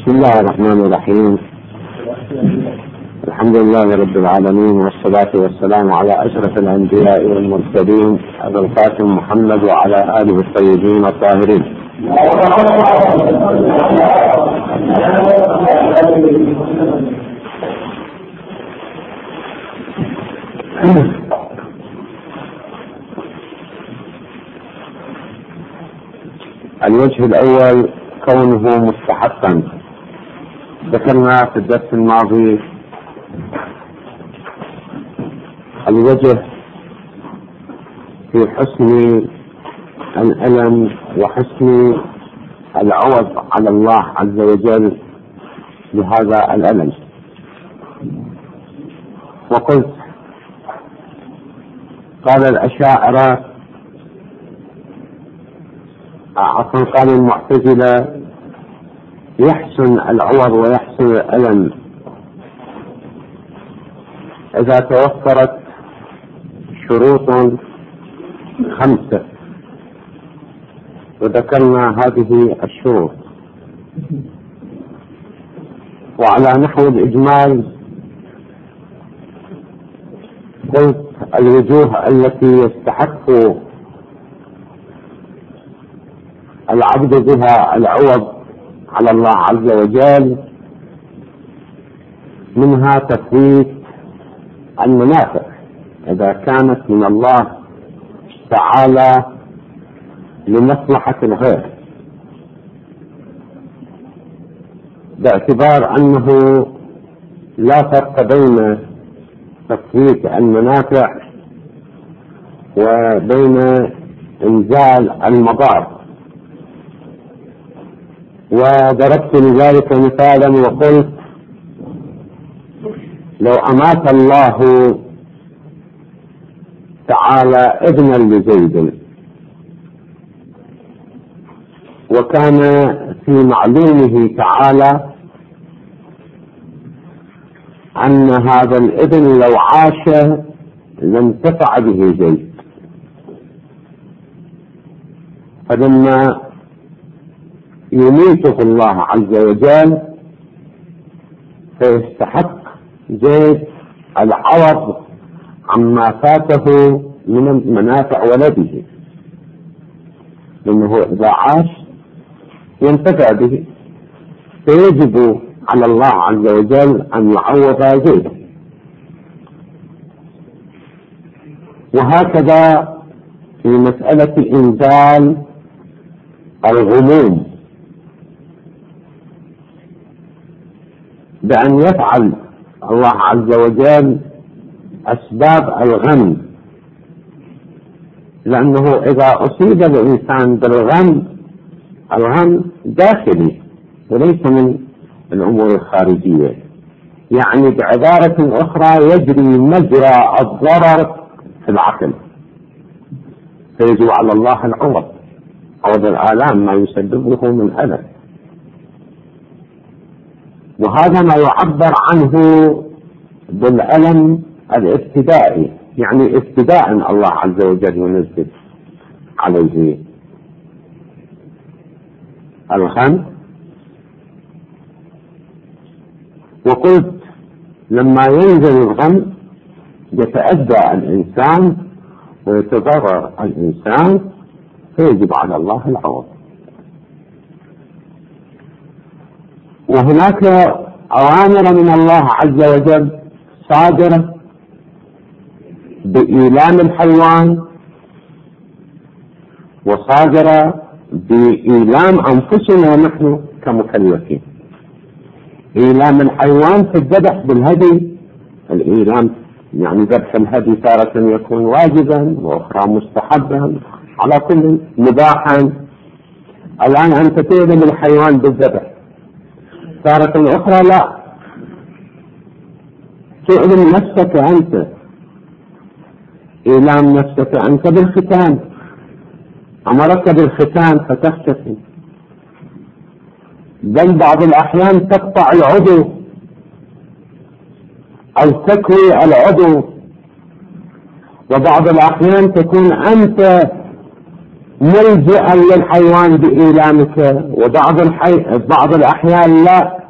بسم الله الرحمن الرحيم. الحمد لله رب العالمين، والصلاة والسلام على أشرف الأنبياء والمرسلين أبي القاسم محمد وعلى آله الطيبين الطاهرين. الوجه الأول كونه مستحقا. ذكرنا في الدرس الماضي الوجه في حسن الألم وحسن العوض على الله عز وجل لهذا الألم، وقلت قال الأشاعرة قال المعتزلة يحسن العوض ويحسن الألم إذا توفرت شروط 5، وذكرنا هذه الشروط. وعلى نحو الإجمال قلت الوجوه التي يستحق العبد بها العوض على الله عز وجل منها تفويت المنافع إذا كانت من الله تعالى لمصلحة الغير، باعتبار أنه لا فرق بين تفويت المنافع وبين إنزال المضار. وضربت لذلك مثالا وقلت لو أمات الله تعالى ابنا لزيد وكان في معلومه تعالى أن هذا الابن لو عاش لانتفع به زيد، فلما يميته الله عز وجل فيستحق زيد العوض عما فاته من منافع ولده، لأنه إذا عاش ينتفع به، فيجب على الله عز وجل أن يعوض زيد. وهكذا في مسألة إنزال الغموم، بأن يفعل الله عز وجل أسباب الغم، لأنه إذا أصيب الإنسان بالغم، الغم داخلي وليس من الأمور الخارجية، يعني بعبارة أخرى يجري مجرى الضرر في العقل، فيجب على الله العوض، عوض الآلام ما يسببه من ألم. وهذا ما يعبر عنه بالألم الابتدائي، يعني ابتداء الله عز وجل ينزل عليه الغم. وقلت لما ينزل الغم يتأذى الإنسان ويتضرر الإنسان، فيجب على الله العوض. وهناك أوامر من الله عز وجل صادرة بإيلام الحيوان، وصادرة بإيلام أنفسنا نحن كمكلفين. إيلام الحيوان في الذبح بالهدي، الإيلام يعني ذبح الهدي تارة يكون واجبا وأخرى مستحبا، على كل مباحا. الآن أنت تؤلم الحيوان بالذبح، تارة أخرى لا، تؤلم نفسك أنت، إيلام نفسك أنت بالختان، أمرك بالختان فتختتن، بل بعض الأحيان تقطع العضو أو تكوي العضو، وبعض الأحيان تكون أنت ملجئا للحيوان بإيلامك، وبعض الأحيان لا،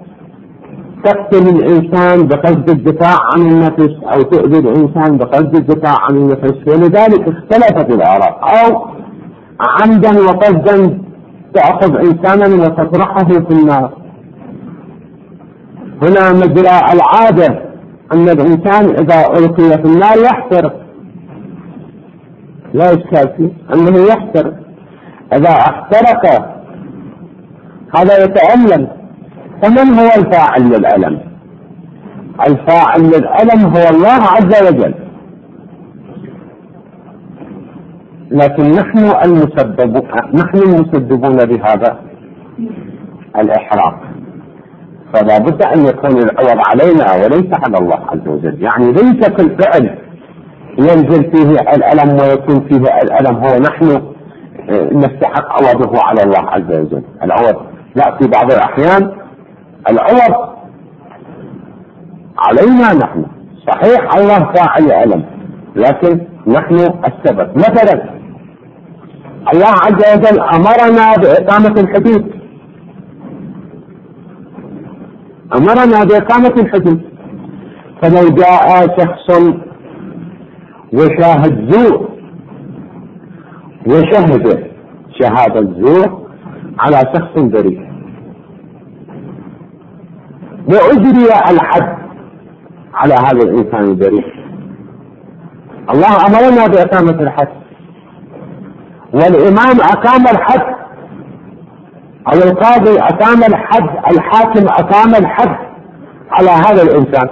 تقتل الإنسان بقصد الدفاع عن النفس أو تؤذي الإنسان بقصد الدفاع عن النفس، ولذلك اختلفت الآراء. أو عمدا وقصدا تأخذ إنسانا وتطرحه في النار. هنا مجرى العادة أن الإنسان إذا ألقي في النار يحترق، لا إشكال فيه أنه يحترق. إذا احترق هذا يتألم. فمن هو الفاعل للألم؟ الفاعل للألم هو الله عز وجل، لكن نحن المسببون بهذا الإحراق. فلا بد أن يكون العوض علينا وليس على الله عز وجل. يعني ليس كل فعل ينزل فيه الألم ويكون فيه الألم هو نحن نستحق عوضه على الله عز وجل. العوض لا، في بعض الأحيان العوض علينا نحن. صحيح الله فاعل الألم لكن نحن السبب. مثلا الله عز وجل أمرنا بإقامة الحدود، أمرنا بإقامة الحدود. فلو جاء شخص وشاهد زور وشهد شهادة زور على شخص بريء وأجري الحد على هذا الإنسان البريء، الله أمرنا بإقامة الحد، والإمام أقام الحد أو القاضي أقام الحد، الحاكم أقام الحد على هذا الإنسان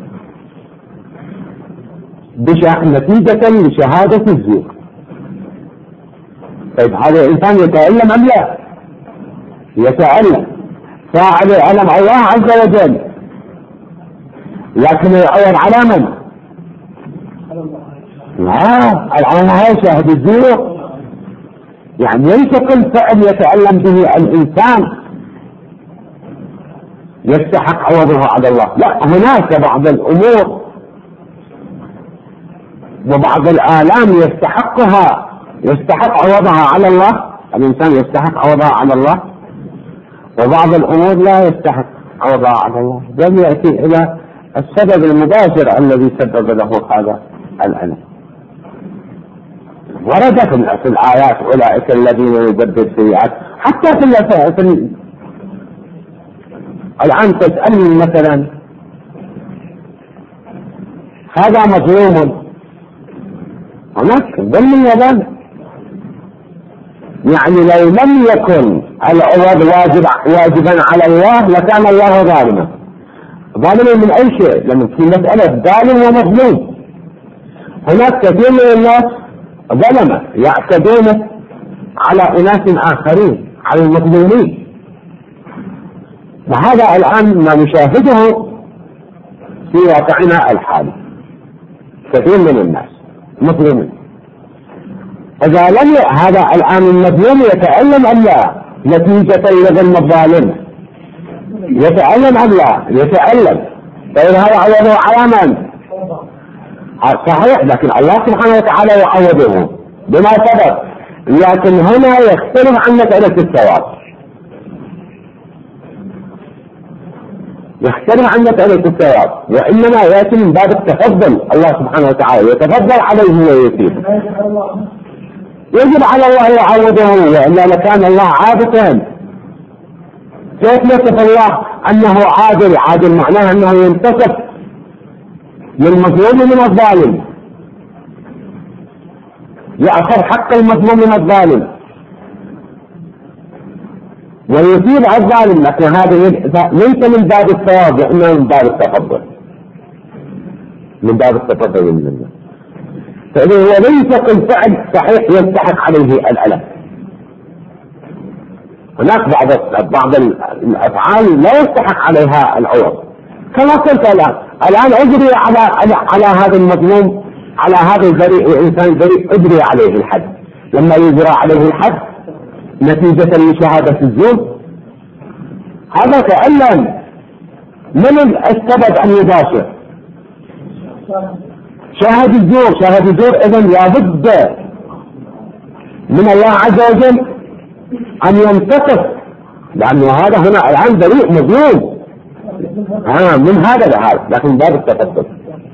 نتيجة لشهادة الزور. طيب هذا الإنسان يتألم أم لا؟ يتألم. فاعل الألم الله عز وجل، لكن العوض على من؟ العوض على شاهد الزور. يعني ليس كل فعل يتألم به الإنسان يستحق عوضه على الله، لا، هناك بعض الأمور وبعض الآلام يستحق عوضها على الله، الإنسان يستحق عوضها على الله، وبعض الأمور لا يستحق عوضها على الله، بل يأتي إلى السبب المباشر الذي سبب له هذا الألم. ورد في الآيات أولئك الذين يبدل السيئات. حتى في الآن تسألني مثلا هذا مظلوم، هناك ظلم وظلم. يعني لو لم يكن العوض واجبا على الله لكان الله ظالما. ظالما من أي شيء؟ لأن في مسألة ظالم ومظلوم. هناك كثير من الناس ظلمة يعتدون على أناس آخرين، على المظلومين. وهذا الآن ما نشاهده في واقعنا الحالي، كثير من الناس مظلومين. إذا لم هذا الآن المظلوم يتألم أم لا نتيجة لظلم الظالم؟ يتألم أم لا؟ يتألم. فإذا هذا عوضه على من؟ صحيح، لكن الله سبحانه وتعالى يعوضه بما سبب. لكن هنا يختلف عن مسألة الثواب، يختلف عن مسألة الثواب، وإنما يأتي من باب التفضل. الله سبحانه وتعالى يتفضل عليه ويثيب. يجب على الله يعوضه، وإلا لكان الله عابثا. كيف يصف الله أنه عادل؟ عادل معناه أنه ينتصف للمظلوم من الظالم، يأخذ حق المظلوم من الظالم ويثيب على الظالم. لكن هذا ليس من باب الثواب، وإنما من باب التفضل، من باب التفضل من الله. فإذا هو ليس كل فعل صحيح يستحق عليه الألم. هناك بعض الأفعال لا يستحق عليها العوض، كما قلت الآن أجري على هذا المظلوم، على هذا البريء، الإنسان البريء أجري عليه الحد. لما يجرى عليه الحد نتيجة لشهادة الزور هذا تألم. من السبب أن يباشر؟ شاهد الزور. شاهد الزور إذن لابد من الله عز وجل أن ينتصف، لأنه هذا هنا الآن بريء مظلوم من هذا لهذا، لكن باب التفضل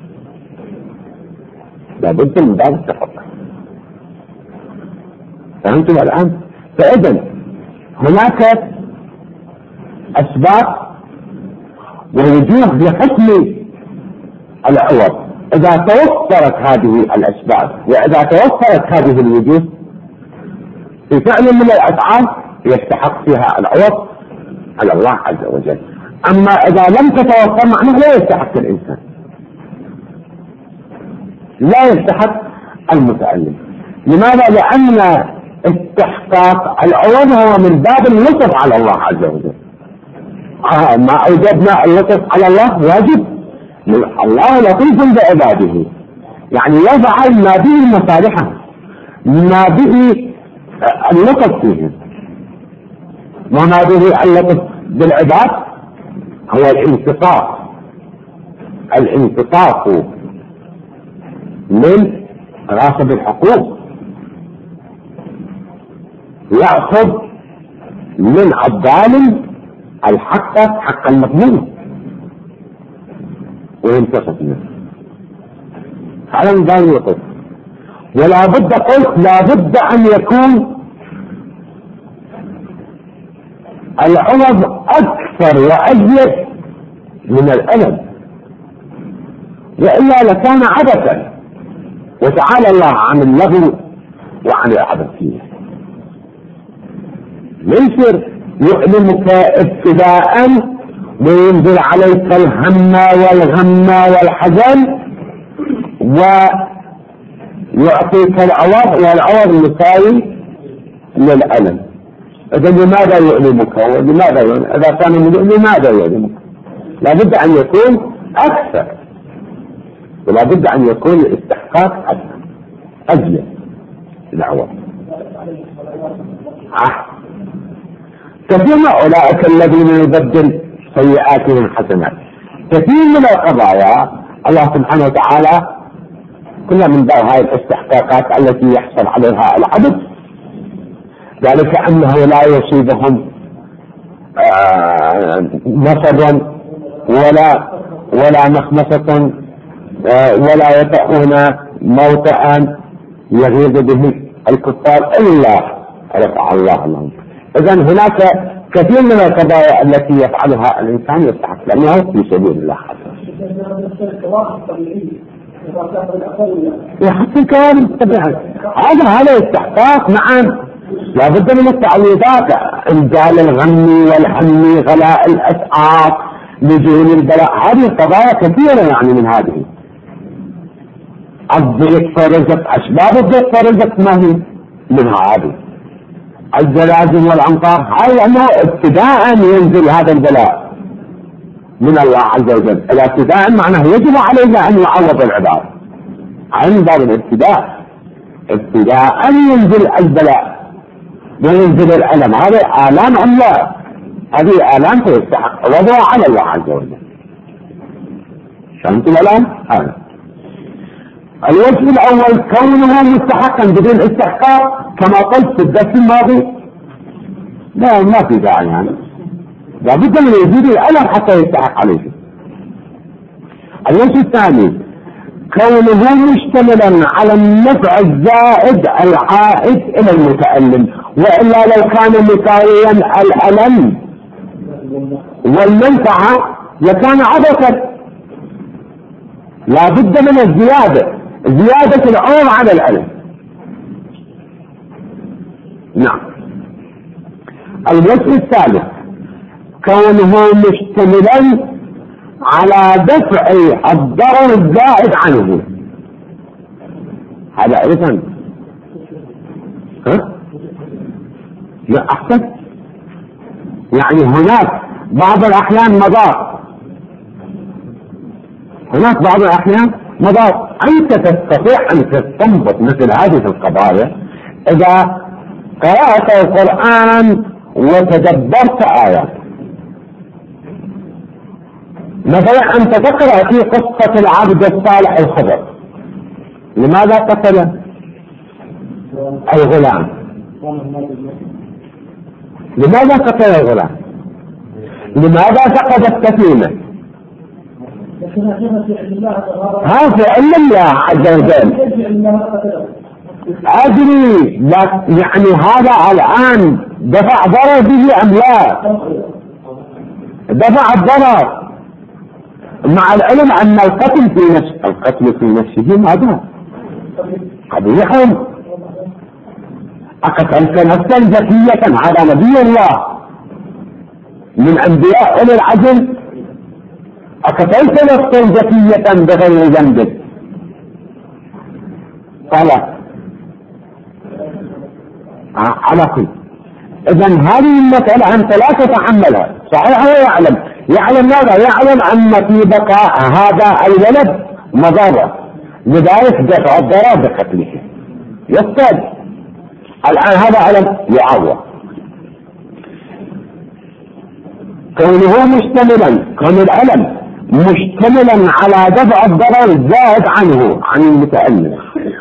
لابد من باب التفضل. فهمتم الآن؟ فإذن هناك أسباب ووجوه لحكم العوض. إذا توفرت هذه الأسباب وإذا توفرت هذه الوجوه في فعل من الأفعال يستحق فيها العوض على الله عز وجل. أما إذا لم تتوفر معناه لا يستحق الإنسان، لا يستحق المتعلم. لماذا؟ لأن استحقاق العوض هو من باب اللطف على الله عز وجل. ما أوجبنا اللطف على الله واجب، الله لطيف بعباده، يعني يفعل ما به مصالحه، ما به اللطف فيهم. وما به اللطف بالعباد هو الانتقاق من غاصب الحقوق، يأخذ من الظالم الحق حق المظلوم وينتصف منه. على ميزان يقف. ولا بد قلت لا بد أن يكون العوض أكثر وأزيد من الألم، وإلا لكان عبثا. وتعالى الله عن اللغو وعن العبث فيه. ليس يؤلمك ابتداء وينزل عليك الهم والغم والحزن ويعطيك العوض، والعوض مساوي للألم. إذا لماذا يؤلمك؟ إذا كان لماذا يؤلمك؟ لا بد أن يكون أكثر، ولا بد أن يكون الاستحقاق أكثر أزيد العوض. كثير من أولئك الذين يبدل سيئاتهم حسنات. كثير من القضايا الله سبحانه وتعالى كلها من باب هذه الاستحقاقات التي يحصل عليها العبد، ذلك أنه لا يصيبهم نصبا ولا مخمصة ولا يطؤون موطئا يغيظ به الكفار إلا رفع الله عنهم. إذن هناك كثير من القضايا التي يفعلها الإنسان يستحق لأنه في سبيل الله حتى الكوارث الطبيعية هذا استحقاق. نعم لا بد من التعويضات، انزال الغم والهم، غلاء الأسعار، نزول البلاء، هذه القضايا كثيرة يعني من هذه. الضيق فرزق، أسباب الضيق فرزق ما هي منها هذه. الزلازل والأمطار هاي أنه ابتداء ينزل هذا البلاء من الله عز وجل. الابتداء معناه يجب علينا أن يعوض العباد عن باب الابتداء. ابتداء ينزل البلاء وينزل الألم، هذه آلام الله، هذه آلام تستحق وضعها على الله عز وجل. فهمتم الآن؟ هذا الوجه الأول كونه مستحقا بدون استحقاق كما قلت في الدرس الماضي لا ما في داعي، يعني لا بد من وجود الألم حتى يستحق عليه. الوجه الثاني كونه مشتملا على النفع الزائد العائد إلى المتألم، وإلا لو كان مساويا الألم والمنفعة لكان عبثا. لا بد من الزيادة، زيادة العوض على الألم. نعم. الوجه الثالث كونه مشتملا على دفع الضرر الزائد عنه، هذا أيضا لا أحسن، يعني هناك بعض الأحيان مضار، هناك بعض الأحيان مضار. أنت تستطيع أن تستنبط مثل هذه القضايا إذا قرأت القرآن وتدبرت آيات. مثلا أنت تقرأ في قصة العبد الصالح الخضر، لماذا قتل الغلام؟ لماذا قتل الغلام؟ لماذا فقدت كثيرا؟ هذا فعل الله عز وجل. أدري يعني هذا الآن دفع ضرر به أم لا؟ دفع الضرر، مع العلم أن القتل في نفسه ماذا؟ قبيح. أقتلت نفسا زكية على نبي الله من أنبياء أولي العزم، أقتلت نفسا زكية بغير ذنب. قال على كل. إذن هذه المسألة أنت لا تتحملها. صحيح هو يعلم ماذا؟ يعلم أن في بقاء هذا الولد مضرة، لذلك دفع الضرر بقتله. يستاذ الآن هذا علم يعوض كونه مشتملا، كون العلم مشتملا على دفع الضرر زائد عنه عن المتألم.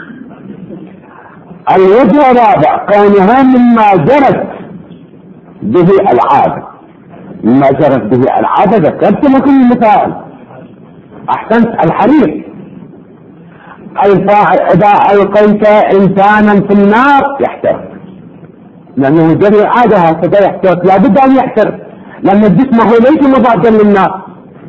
الوجه الرابع كونه مما جرت به العادة. مما جرت به العادة ذكرت لكم المثال. أحسنت. الحريق، الفاعل إذا ألقيت إنسانا في النار يحترق، لأنه جري العادة هكذا يحترق، لا بد أن يحترق، لأن جسمه ليس مضادا للنار،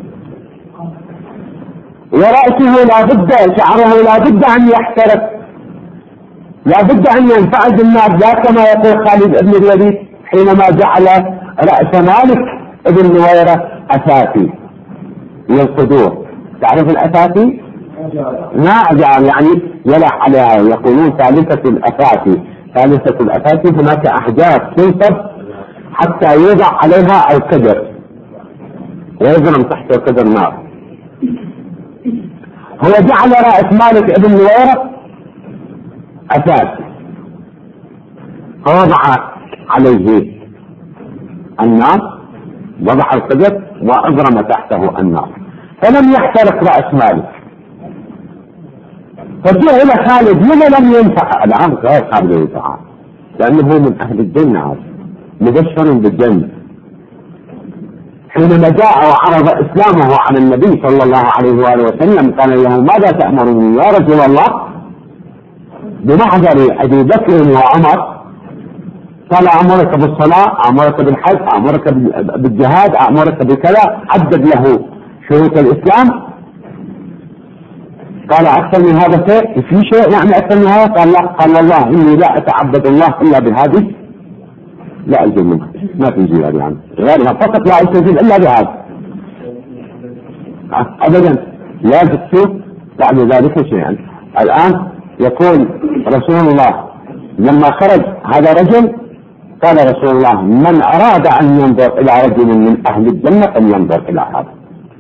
ورأسه لا بد، شعره لا بد أن يحترق، لا بد أن ينفعل بالنار. لا كما يقول خالد بن الوليد حينما جعل رأس مالك بن نويرة أساتي للقدور. تعرف الأساتي؟ ما يعني يلح عليها، يقولون ثالثة الأساتي. ثالثة الأساتي هناك أحجار تنصب حتى يوضع عليها القدر ويضرم تحت القدر نار. هو جعل رأس مالك بن نويرة أساسي، فوضع عليه النار، وضع القدر وأضرم تحته النار، فلم يحترق رأس مالك. فجاء إلى خالد، لما لم ينفع؟ الآن غير قابل للإنفاع لأنه من أهل الجنة، مبشر بالجنة. حينما جاء وعرض إسلامه على النبي صلى الله عليه وآله وسلم قال له ماذا تأمرني يا رسول الله بمحضر أبي بكر وعمر؟ قال أمرك بالصلاة، أمرك بالحج، أمرك بالجهاد، أمرك بكذا، عدد له شروط الإسلام. قال أكثر من هذا شيء؟ في شيء يعني أكثر من هذا؟ قال لا. قال والله إني لا أتعبد الله إلا بهذه، لا ألزم منها، ما في زيادة يعني غيرها، فقط لا ألتزم إلا بهذا أبدا. لا تكتب بعد ذلك شيئا. الآن يقول رسول الله لما خرج هذا رجل، قال رسول الله من أراد أن ينظر إلى رجل من أهل الجنة فلينظر إلى هذا.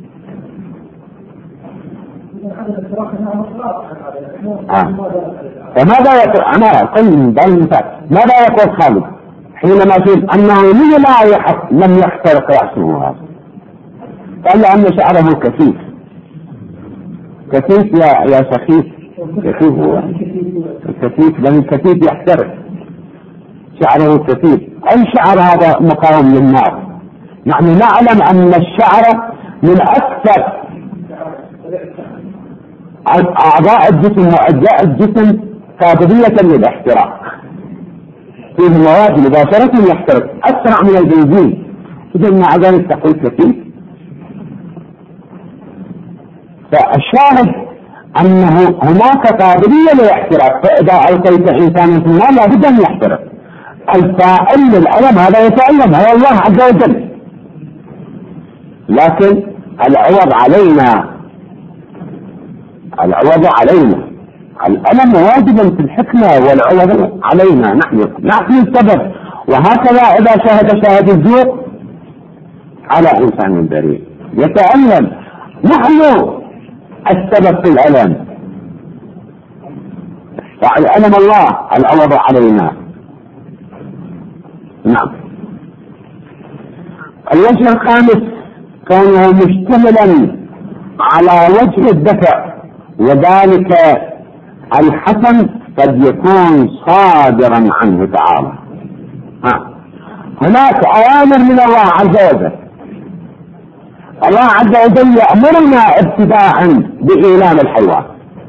فماذا يقول؟ أنا أقول ماذا يقول خالد حينما يقول أنه لم يحترق رأسه هذا؟ قال لأن شعره كثيف. كثيف يا سخيف، كثيف هو كثيف، لأن الكثيف يحترق، شعره كثيف. أي شعر هذا مقاوم للنار؟ نحن نعلم أن الشعر من أكثر أعضاء الجسم وأجزاء الجسم قابلية للاحتراق، فيه مواد مباشرة يحترق أسرع من البنزين. إذا مع ذلك تقول كثيف. فالشاهد أنه هناك قابلية للاحتراق، فإذا ألقيت إنسانا في النار لابد أن يحترق. الفاعل للألم هذا يتألم، هو الله عز وجل، لكن العوض علينا، العوض علينا. الألم واجب في الحكمة والعوض علينا، نحن السبب. وهكذا إذا شاهد شاهد الزور على إنسان بريء يتألم، نحن السبب في الألم، فالألم الله، العوض علينا. نعم. الوجه الخامس كونه مشتملا على وجه الدفع، وذلك الحسن قد يكون صادرا عنه تعالى. هناك أوامر من الله عز وجل الله عز وجل يأمرنا ابتداء بإيلام الحيوان،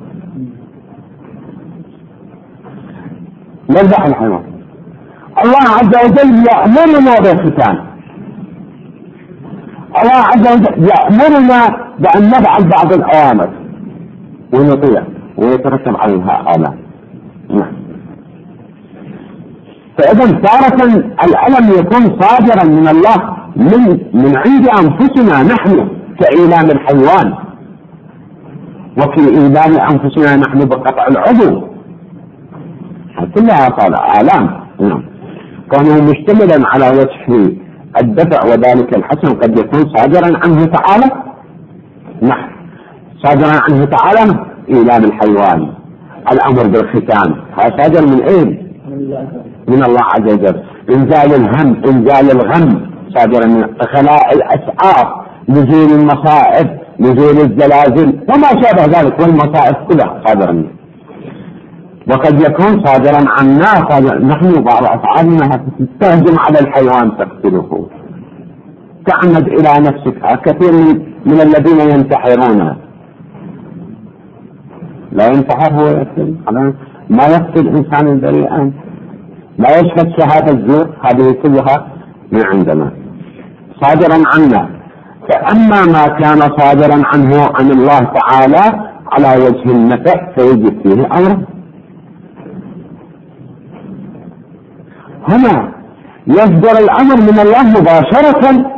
نذبح الحيوان. الله عز وجل يأمرنا بالختان. الله عز وجل يأمرنا بأن نفعل بعض الأوامر ونطيع ويترتب عليها آلام. فإذا تارة الألم يكون صادرا من الله من عند أنفسنا نحن كإيلام الحيوان، وكإيلام أنفسنا نحن بقطع العضو، كلها آلام. كونه مشتملا على وجه الدفع وذلك الحسن قد يكون صادرا عنه تعالى. نعم، صادرا عنه تعالى إيلام الحيوان، الأمر بالختان، هذا صادر من أين؟ من الله عز وجل. إنزال الهم، إنزال الغم، صادر من خلاء الأسعار، نزول المصائب، نزول الزلازل وما شابه ذلك، والمصائب كلها صادر منه. وقد يكون صادرا عنا، نحن بعض أفعالنا تهجم على الحيوان تقتله، تعمد إلى نفسك. كثير من الذين ينتحرون، لا ينتحر هو يقتل، ما يقتل إنسان بريئا، لا يشهد شهادة الزور، هذه كلها من عندنا صادرا عنا. فأما ما كان صادرا عنه عن الله تعالى على وجه النفع فيجب فيه أمر. هنا يصدر الأمر من الله مباشرة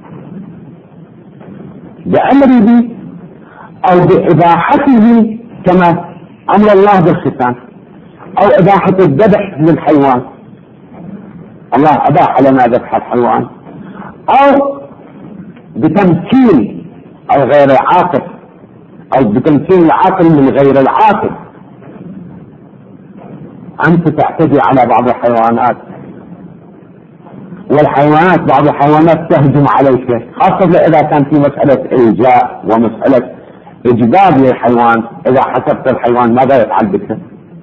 بأمره أو بإباحته، كما أمر الله بالختان، أو إباحة الذبح للحيوان، الله أباح لنا ذبح الحيوان، أو بتمكين الغير العاقل، أو بتمكين العاقل من غير العاقل. أنت تعتدي على بعض الحيوانات، والحيوانات بعض الحيوانات تهجم عليك، خاصة إذا كان في مسألة إلجاء ومسألة إجبار للحيوان. إذا حسبت الحيوان ماذا يفعل بك؟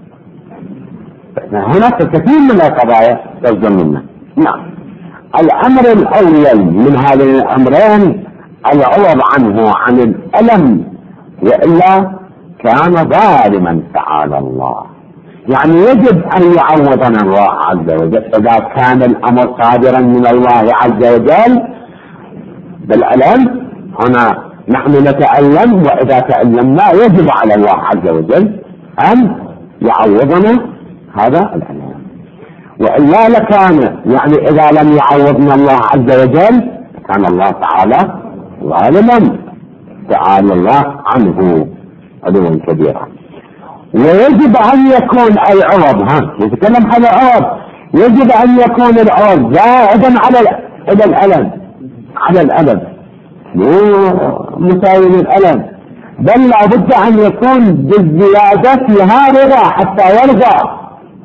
هناك كثير من القضايا تصدر منا. نعم، الأمر الأول من هذين الأمرين العوض عنه عن الألم، وإلا كان ظالما تعالى الله. يعني يجب أن يعوضنا الله عز وجل إذا كان الأمر صادرا من الله عز وجل بالألم. هنا نحن نتألم، وإذا تألمنا يجب على الله عز وجل أن يعوضنا هذا الألم، وإلا لكان يعني إذا لم يعوضنا الله عز وجل كان الله تعالى ظالما تعالى الله عنه علوا كبيرا. ويجب أن يكون العوض، نتكلم عن العوض، يجب أن يكون العوض زائدا على الألم، على الألم، مو مساوي للألم، بل لابد أن يكون بالزيادة فيها رضا حتى يرضى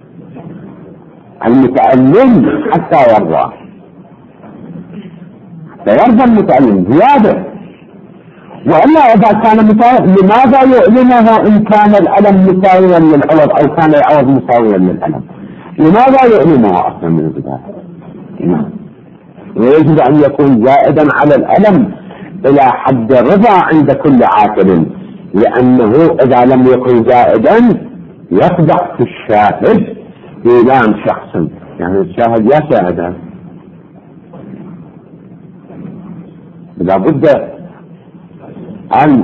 المتألم، حتى يرضى المتألم زيادة. وإلا إذا كان لماذا يؤلمه إن كان الألم مساويا للعوض أو كان العوض مساويا للألم؟ لماذا يؤلمه أصلا من البداية؟ ويجب أن يكون زائدا على الألم إلى حد الرضا عند كل عاقل، لأنه إذا لم يكن زائدا يخضع في الشاهد إيلام شخص، يعني الشاهد يا شاهد، لابد أن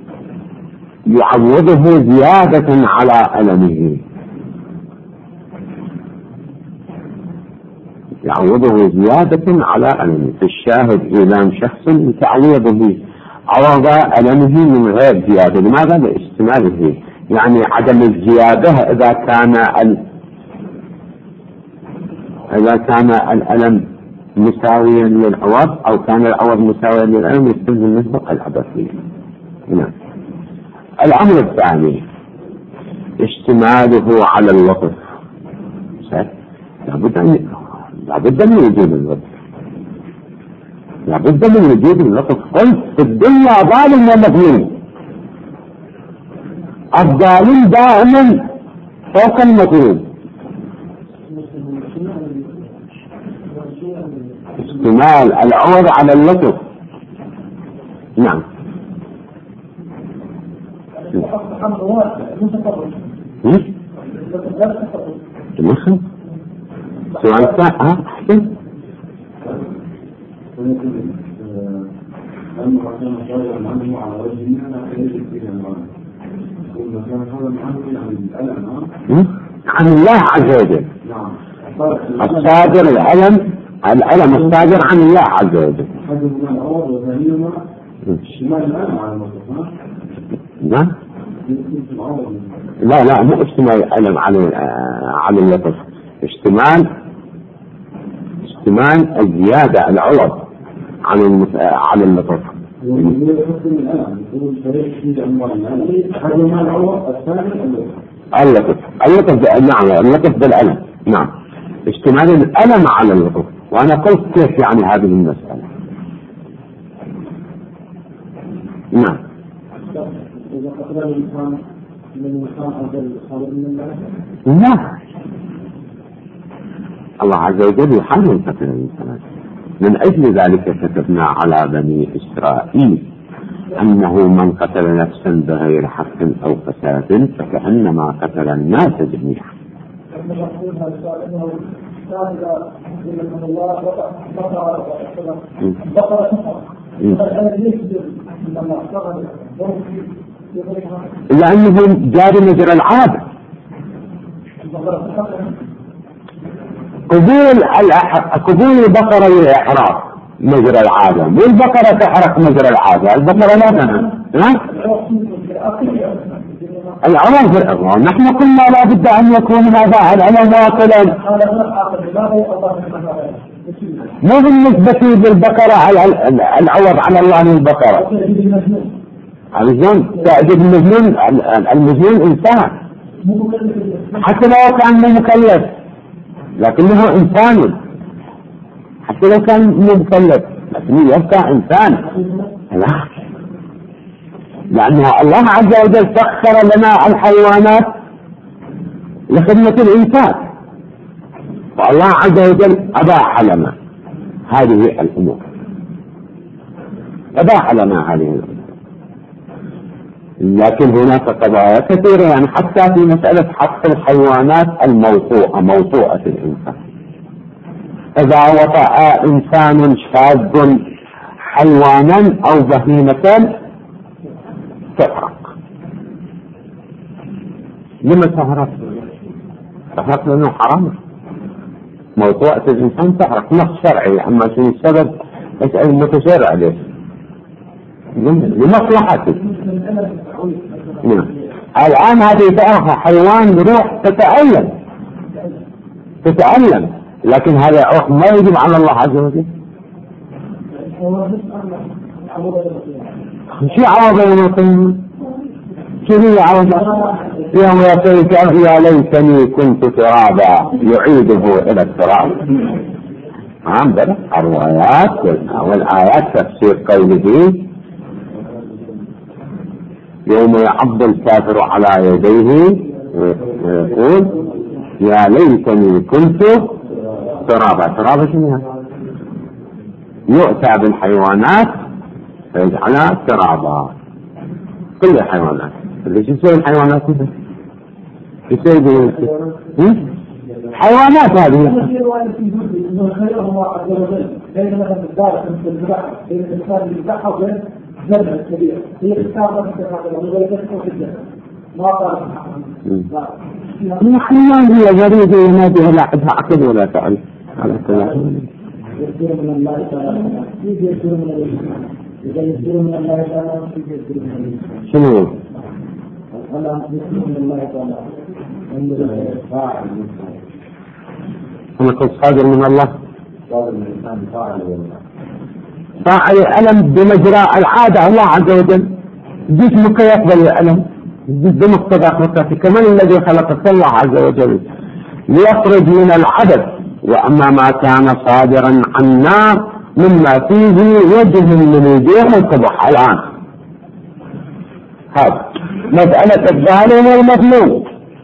يعوضه زيادة على ألمه، يعوضه زيادة على ألمه. في الشاهد إيلام شخص تعويضه عوض ألمه من غير زيادة. لماذا؟ لاستماله، يعني عدم الزيادة إذا كان الألم مساويا للعوض أو كان العوض مساويا للألم يستلزم منه العبثية. نعم. الأمر الثاني اشتماله على اللطف. لابد من وجود اللطف، لابد من وجود اللطف. قلت في الدنيا ظالم ومظلوم، الظالم دائما فوق المظلوم. اشتمال العوض على اللطف، نعم. المخن سؤال ساعة أحسن. عن الله عز وجل. الصادر الألم الصادر عن الله عز وجل. نعم. لا مو اشتمال الألم على اللطف، اشتمال الزيادة العوض على اللطف. اللطف نعم، اللطف بالألم. نعم، اشتمال الألم على اللطف. وأنا قلت كيف يعني هذه المسألة. نعم. لا، الله عز وجل يحرم قتل الإنسان. من أجل ذلك كتبنا على بني إسرائيل أنه من قتل نفسا بغير حق أو فساد فكأنما قتل الناس جميعا. لأنه جاري مجرى العادة. قبول البقرة للإحراق مجرى العادة، والبقرة تحرق مجرى العادة. البقرة لا تنام. العمل في الإغراء. نحن قلنا لا بد أن يكون هذا العمل باطلا، مو بالنسبة بالبقرة على العوض على الله من البقرة. المجنون تعجب المجنون إنسان حتى لو كان مكلف، لكنه إنسان. حتى لو كان مكلف لكنه يبقى إنسان. لأنه الله عز وجل سخر لنا الحيوانات لخدمة الإنسان، والله عز وجل أباح لنا هذه الأمور. لكن هناك قضايا كثيرة، يعني حتى في مسألة حق الحيوانات موطوءة الإنسان. إذا وطأ إنسان شاذ حيوانا أو بهيمة تحرق. لما تحرق لأنه حرام. موطوءة الإنسان تحرق، نص شرعي. أما شنو السبب اسأل المتشرع ليش؟ لمصلحته. الآن هذه تأخذ حيوان روح تتألم، لكن هذا أخ ما يجب على الله عز وجل. شو عوض يوم القيامة؟ شو هي عوض يوم يقول يا ليتني كنت ترابا يعيده إلى التراب. بدأ الروايات والآيات تفسير قوله يوم يعض الكافر على يديه ويقول يا ليتني كنت ترابا. شنو؟ يؤتى بالحيوانات فيجعلها ترابا. كل الحيوانات. ليش يسوي الحيوانات كذا؟ يسوي حيوانات هذه. نحن ما هي جريدة يناديها لا تعقد ولا تعرف على كلام. شنو؟ أنا قلت صادر من الله. فاعل الألم بمجرى العادة. الله عز وجل جسمك يقبل الألم بمقتضى خلقته، كمان الذي خلقك الله عز وجل ليخرج من العدد. وأما ما كان صادرا عنا مما فيه وجه من وجوه القبح. الآن هذا مسألة الظالم والمظلوم.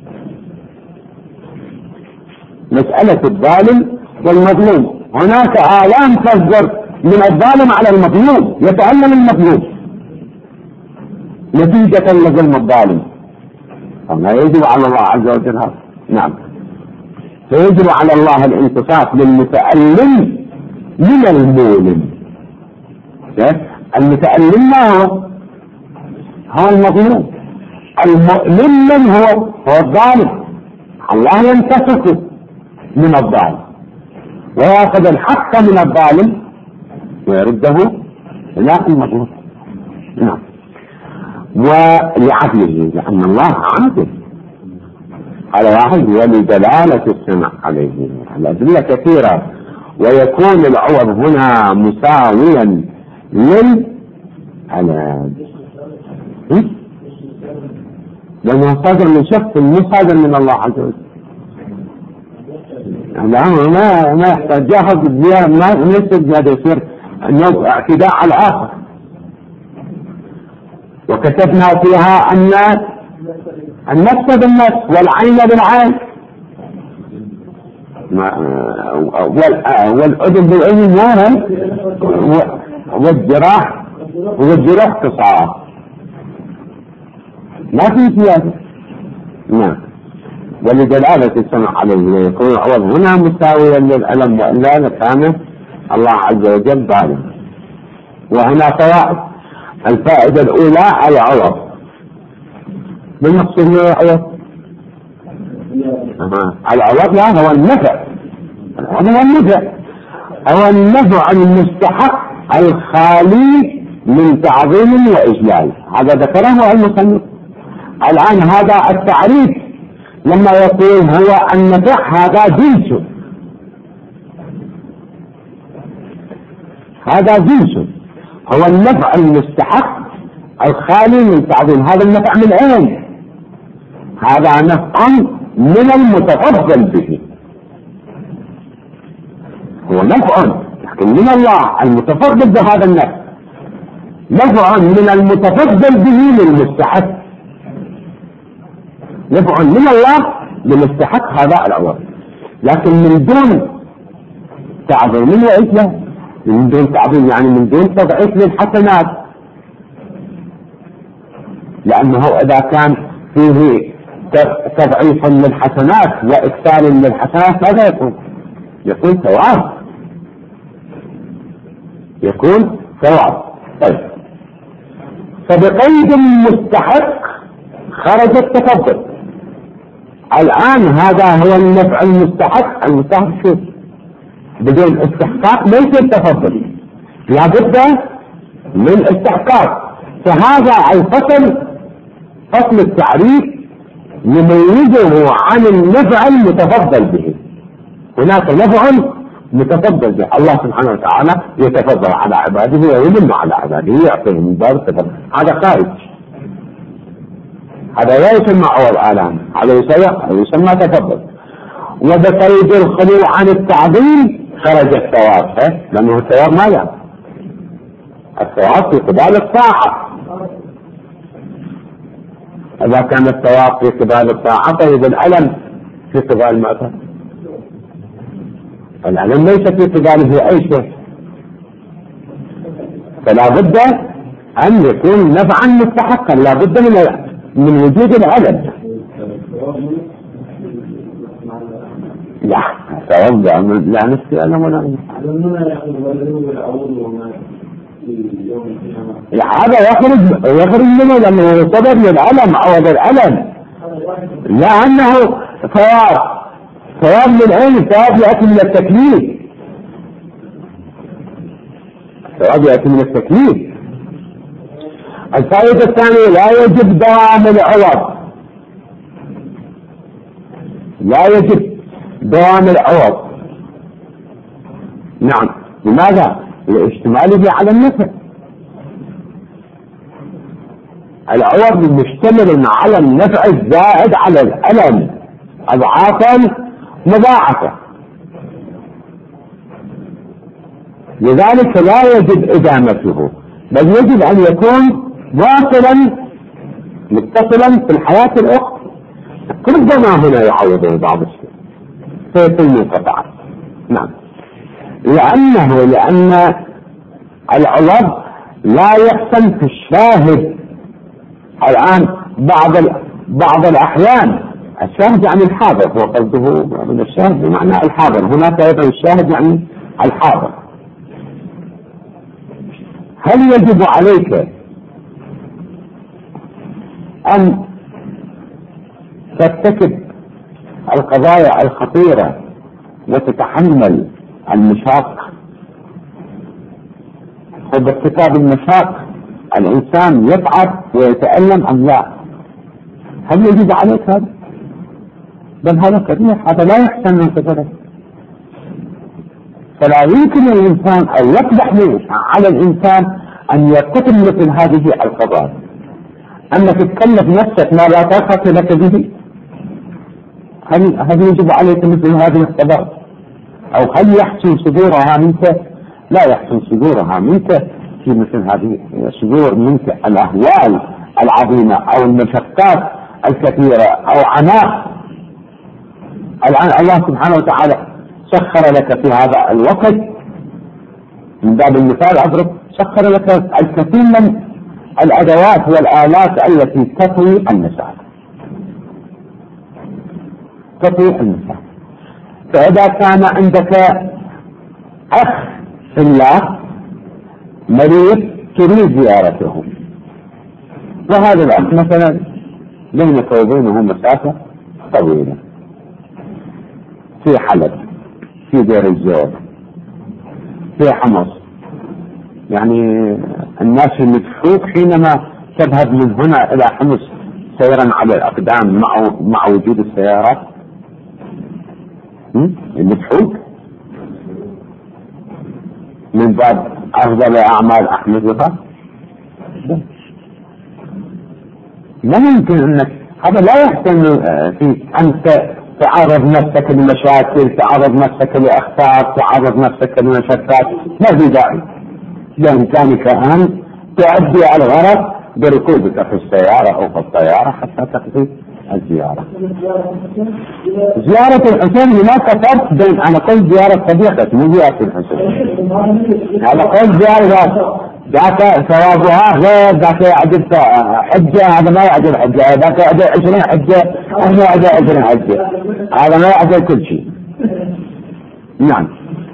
مسألة الظالم والمظلوم. هناك آلام تصدر من الظالم على المظلوم، يتألم المظلوم نتيجة لظلم الظالم، فما يجب على الله عز وجل هذا. نعم، فيجب على الله الانتصاف للمتألم من المؤلم. المتألم ما هو المظلوم، المؤلم من هو الظالم. الله ينتصف من الظالم ويأخذ الحق من الظالم ويرده إلى المظلوم. نعم، ولعدله، لأن الله عادل على واحد، ولدلالة السمع عليه. الأدلة كثيرة، ويكون العوض هنا مساويا لأنه صادر من شخص مو صادر من الله عز وجل. الأمر ما يحتاج جاهز ما يصير هذا، يصير اعتداء على الآخر. وكتبنا فيها أن النفس بالنفس والعين بالعين والأذن بالأذن والجراح قصاص، ما في زيادة. نعم، ولدلالة السمع عليه ويكون العوض هنا مساويا للألم، وإلا لكان الله عز وجل ظالم. وهنا فوائد. الفائدة الأولى العوض. من مقصود العوض؟ العوض لا هو النفع، هو النفع المستحق الخالي من تعظيم وإجلال. هذا ذكره المصنف. الآن هذا التعريف لما يقول هو النفع، هذا جنس، هو النفع المستحق الخالي من تعظيم. هذا النفع من أين؟ هذا نفع من المتفضل به، هو نفع لكن من الله المتفضل بهذا النفع، نفع من المتفضل به للمستحق، نفع من الله للمستحق هذا العوض، لكن من دون تعظيم وإجلال. من دون تعظيم يعني من دون تضعيف للحسنات، لأنه إذا كان فيه تضعيف للحسنات وإكثار للحسنات ماذا يكون ثواب، يكون ثواب. طيب، فبقيد المستحق خرج التفضل. الآن هذا هو النفع المستحق شو؟ بدون استحقاق ليس التفضل، لابد من استحقاق. فهذا الفصل، فصل التعريف، يميزه عن النفع المتفضل به. هناك نفع متفضل به، الله سبحانه وتعالى يتفضل على عباده ويمن على عباده، يعطيهم من باب التفضل، هذا خارج، هذا لا يسمى عوض آلام، هذا يسمى تفضل. وبقيد الخلو عن التعظيم خرج الثواب، لأنه الثواب ما لا، الثواب في قبال الطاعة. إذا كان الثواب في قبال الطاعة، طيب الألم في قبال ماذا؟ الألم ليس في قباله أي شيء، فلا بد أن يكون نفعا مستحقا، لا بد من وجود الألم. لا ثواب لا نفسي ألم ولا هذا يخرج منه لأنه سبب للألم، عوض الألم، لأنه ثواب من أين؟ ثواب يأتي من التكليف، ثواب يأتي من التكليف. الفائدة الثانية لا يجب دوام العوض، لا يجب دوام العوض. نعم، لماذا؟ لاشتماله على النفع. العوض مشتمل على النفع الزائد على الألم أضعافا مضاعفة، لذلك لا يجب إدامته، بل يجب أن يكون واصلا متصلا في الحياة الأخرى. ربما هنا يعوضه بعض الشيء فيكون منقطعا. نعم، لأن العوض لا يحسن في الشاهد الآن بعض الأحيان الشاهد يعني الحاضر، هو قصده من الشاهد بمعنى الحاضر، هناك أيضا الشاهد يعني الحاضر. هل يجب عليك أن ترتكب القضايا الخطيرة وتتحمل المشاق؟ وبارتكاب المشاق الإنسان يتعب ويتألم أم لا؟ هل يجب عليك هذا؟ بل هذا كبير، هذا لا يحسن من كبيره. فلا يمكن الإنسان أو يقبح على الإنسان أن يرتكب مثل هذه القضايا. أنك تكلف نفسك ما لا طاقة لك به، هل يجب عليك مثل هذه القضايا؟ أو هل يحسن صدورها منك؟ لا يحسن صدورها منك في مثل هذه الصدور منك الأهوال العظيمة أو المشقات الكثيرة أو عناء. الآن الله سبحانه وتعالى سخر لك في هذا الوقت من باب المثال أضرب، سخر لك الكثير من الأدوات والآلات التي تطوي المسائل. فإذا كان عندك أخ في الله مريض تريد زيارته، وهذا الأخ مثلا بينك وبينه مسافة طويلة في حلب، في دير الزور، في حمص، يعني الناس يمدحوك حينما تذهب من هنا إلى حمص سيرا على الأقدام مع وجود السيارات. يمدحوك من باب أفضل أعمال أحمدها. لا يمكن أنك هذا لا يحتم في أنت تعرض نفسك لمشاكل، تعرض نفسك لأخطار، تعرض نفسك لمشاكل، ما في داعي. بإمكانك أن تؤدي الغرض بركوبك في السيارة أو في الطيارة حتى تقضي الزيارة. زيارة الحسين هناك فرق بين أنا قلت زيارة صديقك مو زيارة الحسين. أنا قلت زيارة ذاك ثوابها غير ذاك يعجب حجة، هذا ما يعجب حجة، ذاك يعجب 20 حجة، هذا يعجب 20 حجة، هذا ما يعجب كل شيء. نعم.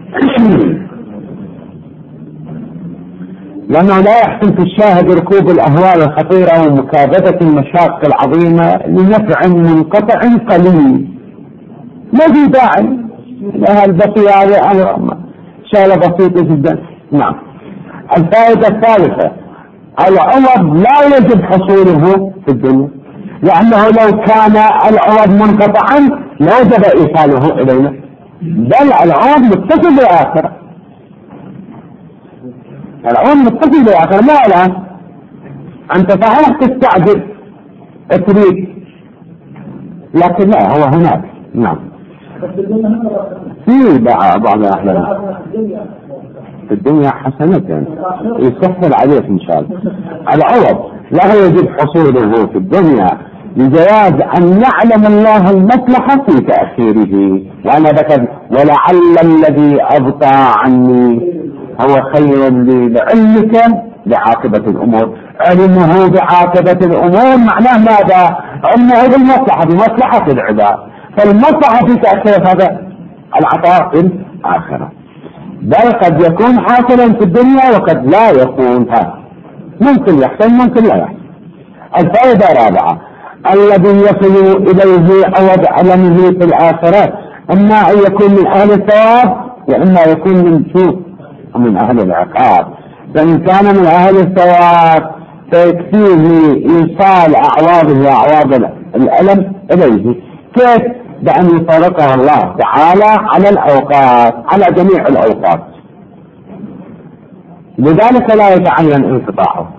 لأنه لا يحسن في الشاهد ركوب الأهوال الخطيرة ومكابدة المشاق العظيمة لنفع منقطع قليل. ما في داعي لها البقية، هذه أمر شغلة بسيطة جدا. نعم. الفائدة الثالثة، العوض لا يجب حصوله في الدنيا، لأنه لو كان العوض منقطعا لوجب إيصاله إلينا، بل العوض متصل بالآخرة. العوض متصل بالآخرة. ما الآن أنت صحيح تستعجل تريد، لكن لا هو هناك. نعم. في بعض الأحيان في الدنيا حسنة يسهل عليك إن شاء الله. العوض لا يجب حصوله في الدنيا لجواز أن يعلم الله المصلحة في تأخيره. وأنا ذكر ولعل الذي أبطى عني هو خير لي لعلمك بعاقبة الأمور. علمه بعاقبة الأمور معناه ماذا؟ علمه بالمصلحة، بمصلحة العباد. فالمصلحة في تأخير هذا العطاء في الآخرة، بل قد يكون حاصلا في الدنيا وقد لا يكون. هذا ممكن يحصل ممكن لا يحصل. الفائدة الرابعة، الذي يصل إليه عوض علمه في الآخرة إما أن يكون من أهل الثواب وإما يكون من سوء ومن أهل العقاب. فإن كان من أهل الثواب فيكفيه إيصال أعواضه وأعواض الألم إليه. كيف؟ بأن يفرقها الله تعالى على الأوقات، على جميع الأوقات، لذلك لا يتعين انقطاعه،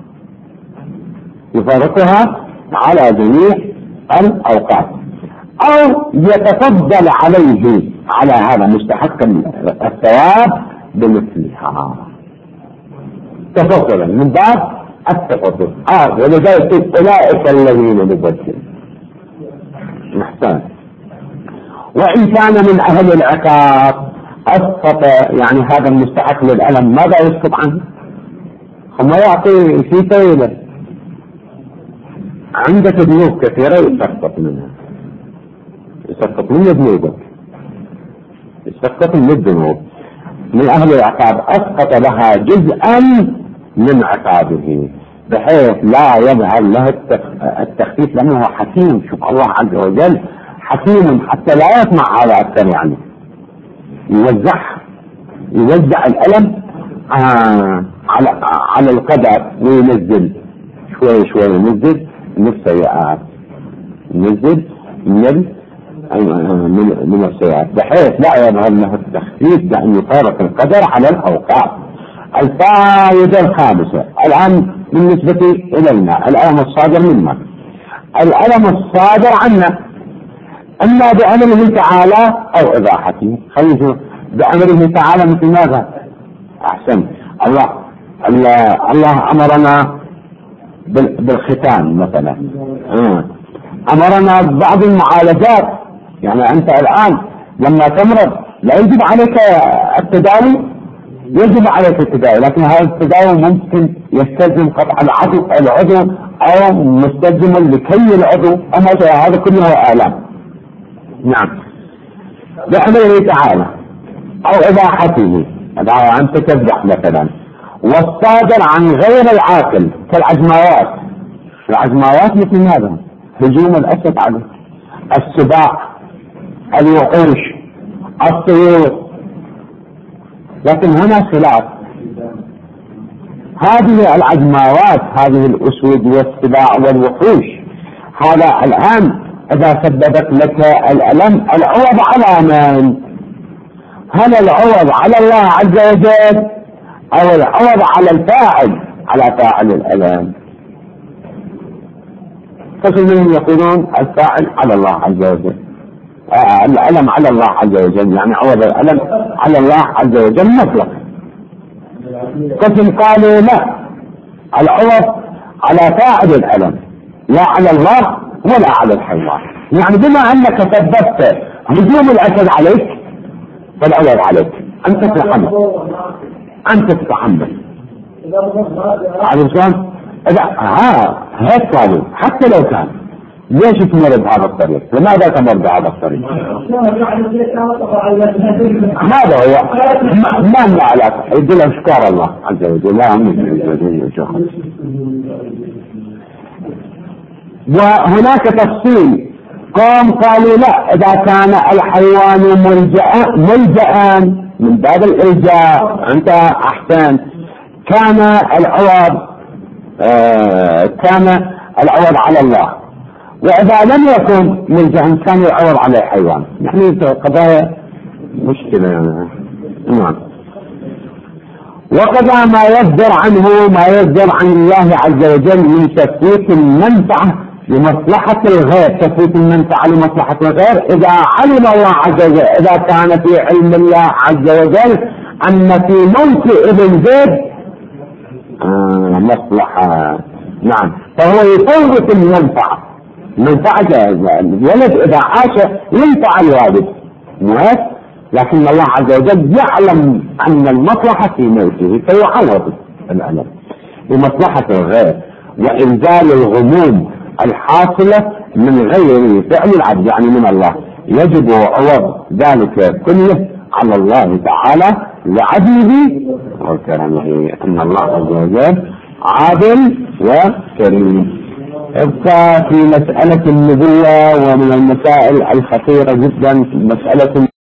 يفرقها على جميع الأوقات، أو يتفضل عليه على هذا مستحق الثواب بمثلها تفضلا من باب التفضل. ولذلك أولئك الذين نبدل محسن. وإن كان من أهل العقاب أسقط، يعني هذا المستحق للألم ماذا يسقط عنه؟ ثم يعطي في سبيله عندك ذنوب كثيرة يسقط منها، يسقط من ذنوبك، يسقط من الذنوب من أهل العقاب، أسقط لها جزءا من عقابه بحيث لا يظهر له التخفيف، لأنه هو حكيم. شوف الله عز وجل حكيم حتى لا يسمع هذا أكثر، يعني يوزع الألم على القدر وينزل شوي شوي، ينزل من السيئات، ينزل من السيئات بحيث لا يظهر له التخفيف، لأن يفارق القدر على الأوقات. الفائدة الخامسة الآن بالنسبة إلينا، الألم الصادر منا، الألم الصادر عنا أما بأمره تعالى أو إباحته. خلينا نشوف بأمره تعالى مثل ماذا؟ أحسن، الله أمرنا بالختان مثلا، أمرنا ببعض المعالجات. يعني أنت الآن لما تمرض لا يجب عليك التداوي، يجب عليك التداوي، لكن هذا التداوي ممكن يستلزم قطع العضو أو مستلزم لكي العضو، أما هذا كله آلام. نعم، بأمره تعالى أو إباحته، أنت تذبح مثلا. والصادر عن غير العاقل كالعجماوات، العجماوات مثل ماذا؟ هجوم الأسد عليه، السباع، الوحوش، الطيور. لكن هنا خلاف، هذه العجماوات، هذه الأسود والسباع والوحوش، هذا الآن إذا سببت لك الألم العوض على من؟ هل العوض على الله عز وجل أو العوض على الفاعل، على فاعل الألم؟ قسم منهم يقولون الفاعل على الله عز وجل، الألم على الله عز وجل، يعني عوض الألم على الله عز وجل مطلق. قسم قالوا لا، العوض على فاعل الألم لا على الله ولا على الحيوان. يعني بما أنك سببت هجوم الأسد عليك فالعوض عليك، أنت تتحمل. عرفتم؟ هيك قالوا حتى لو كان، ليش تمر بهذا الطريق؟ لماذا تمر بهذا الطريق؟ هذا هو ما علاقة، يقول اشكار الله عز وجل. وهناك تفصيل، قوم قالوا لا، إذا كان الحيوان ملجأ من باب الإلجاء، أنت أحسن، كان العوض على الله، وإذا لم يكن ملجأ كان العوض على الحيوان. يعني قضايا مشكلة يعني. وقضى ما يصدر عن الله عز وجل من تفويت المنفعة لمصلحة الغير، تفويت المنفعة لمصلحة الغير إذا علم الله عز وجل، إذا كان في علم الله عز وجل أن في موت ابن زيد مصلحة. نعم، فهو يفوت المنفعة، منفعة الولد إذا عاش ينفع الوالد موت، لكن الله عز وجل يعلم أن المصلحة في موته فيعوض الألم لمصلحة الغير وإنزال الغموم الحاصلة من غير فعل العبد، يعني من الله. يجب عوض ذلك كله على الله تعالى لعدله وكرمه، أن الله عز وجل عادل وكريم. ابقى في مسألة النبوة، ومن المسائل الخطيرة جدا مسألة